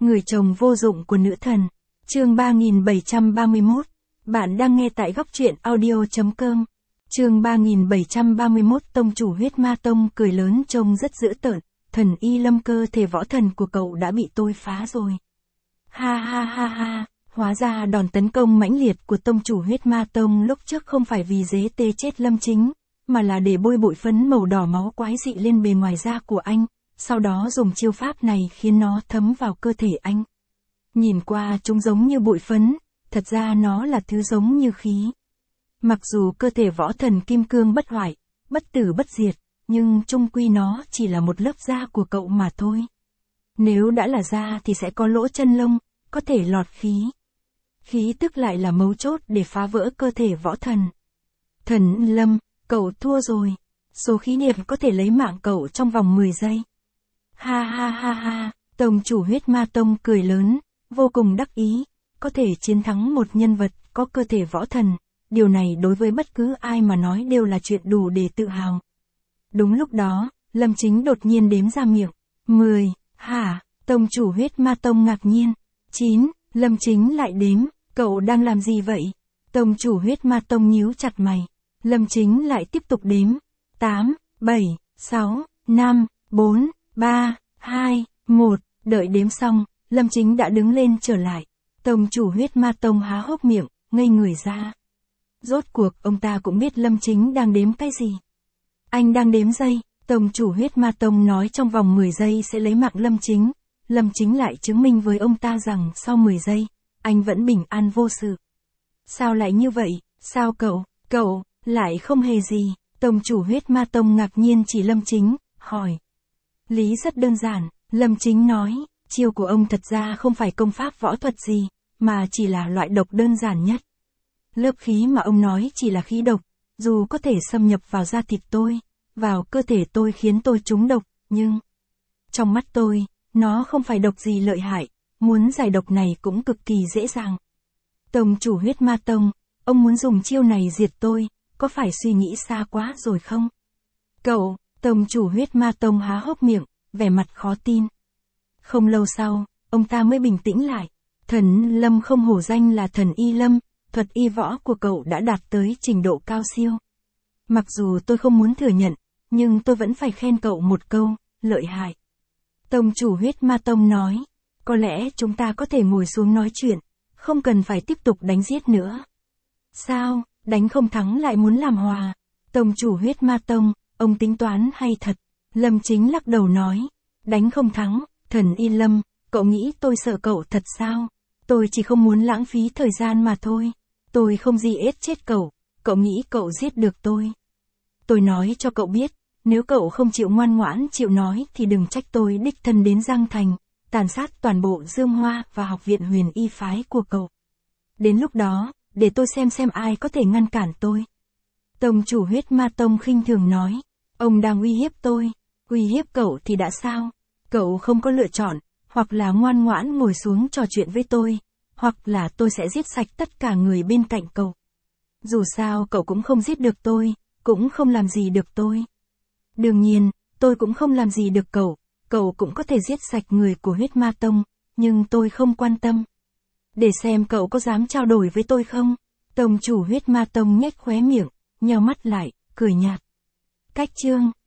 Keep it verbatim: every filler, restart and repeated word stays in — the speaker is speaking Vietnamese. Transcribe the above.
Người chồng vô dụng của nữ thần. Chương ba nghìn bảy trăm ba mươi mốt. Bạn đang nghe tại góc truyện audio.com. Chương ba nghìn bảy trăm ba mươi mốt. Tông chủ huyết ma tông cười lớn trông rất dữ tợn. Thần Y Lâm, cơ thể võ thần của cậu đã bị tôi phá rồi. Ha ha ha ha. Hóa ra đòn tấn công mãnh liệt của tông chủ huyết ma tông lúc trước không phải vì dế tê chết Lâm Chính, mà là để bôi bụi phấn màu đỏ máu quái dị lên bề ngoài da của anh, sau đó dùng chiêu pháp này khiến nó thấm vào cơ thể anh. Nhìn qua chúng giống như bụi phấn, thật ra nó là thứ giống như khí. Mặc dù cơ thể võ thần kim cương bất hoại, bất tử bất diệt, nhưng chung quy nó chỉ là một lớp da của cậu mà thôi. Nếu đã là da thì sẽ có lỗ chân lông, có thể lọt khí. Khí tức lại là mấu chốt để phá vỡ cơ thể võ thần. Thần Lâm, cậu thua rồi. Số khí niệm có thể lấy mạng cậu trong vòng mười giây. Ha ha ha ha, tông chủ huyết ma tông cười lớn, vô cùng đắc ý, có thể chiến thắng một nhân vật có cơ thể võ thần, điều này đối với bất cứ ai mà nói đều là chuyện đủ để tự hào. Đúng lúc đó, Lâm Chính đột nhiên đếm ra miệng. mười, hả, tông chủ huyết ma tông ngạc nhiên. chín, Lâm Chính lại đếm, cậu đang làm gì vậy? Tông chủ huyết ma tông nhíu chặt mày. Lâm Chính lại tiếp tục đếm. tám, bảy, sáu, năm, bốn, ba, hai, một, đợi đếm xong, Lâm Chính đã đứng lên trở lại. Tông chủ huyết ma tông há hốc miệng, ngây người ra. Rốt cuộc ông ta cũng biết Lâm Chính đang đếm cái gì. Anh đang đếm giây, tông chủ huyết ma tông nói trong vòng mười giây sẽ lấy mạng Lâm Chính. Lâm Chính lại chứng minh với ông ta rằng sau mười giây, anh vẫn bình an vô sự. Sao lại như vậy, sao cậu, cậu, lại không hề gì, tông chủ huyết ma tông ngạc nhiên chỉ Lâm Chính, hỏi. Lý rất đơn giản, Lâm Chính nói, chiêu của ông thật ra không phải công pháp võ thuật gì, mà chỉ là loại độc đơn giản nhất. Lớp khí mà ông nói chỉ là khí độc, dù có thể xâm nhập vào da thịt tôi, vào cơ thể tôi khiến tôi trúng độc, nhưng trong mắt tôi, nó không phải độc gì lợi hại, muốn giải độc này cũng cực kỳ dễ dàng. Tông chủ huyết ma tông, ông muốn dùng chiêu này diệt tôi, có phải suy nghĩ xa quá rồi không? Cậu, tông chủ huyết ma tông há hốc miệng, vẻ mặt khó tin. Không lâu sau, ông ta mới bình tĩnh lại. Thần Lâm không hổ danh là thần Y Lâm, thuật y võ của cậu đã đạt tới trình độ cao siêu. Mặc dù tôi không muốn thừa nhận, nhưng tôi vẫn phải khen cậu một câu, lợi hại. Tông chủ huyết ma tông nói, có lẽ chúng ta có thể ngồi xuống nói chuyện, không cần phải tiếp tục đánh giết nữa. Sao, đánh không thắng lại muốn làm hòa? Tông chủ huyết ma tông, ông tính toán hay thật? Lâm Chính lắc đầu nói, đánh không thắng, thần Y Lâm, cậu nghĩ tôi sợ cậu thật sao? Tôi chỉ không muốn lãng phí thời gian mà thôi. Tôi không gì ết chết cậu, cậu nghĩ cậu giết được tôi. Tôi nói cho cậu biết, nếu cậu không chịu ngoan ngoãn chịu nói thì đừng trách tôi đích thân đến Giang Thành, tàn sát toàn bộ Dương Hoa và học viện huyền y phái của cậu. Đến lúc đó, để tôi xem xem ai có thể ngăn cản tôi. Tông chủ huyết ma tông khinh thường nói, ông đang uy hiếp tôi, uy hiếp cậu thì đã sao? Cậu không có lựa chọn, hoặc là ngoan ngoãn ngồi xuống trò chuyện với tôi, hoặc là tôi sẽ giết sạch tất cả người bên cạnh cậu. Dù sao cậu cũng không giết được tôi, cũng không làm gì được tôi. Đương nhiên, tôi cũng không làm gì được cậu, cậu cũng có thể giết sạch người của huyết ma tông, nhưng tôi không quan tâm. Để xem cậu có dám trao đổi với tôi không? Tông chủ huyết ma tông nhếch khóe miệng, nheo mắt lại, cười nhạt. Cách chương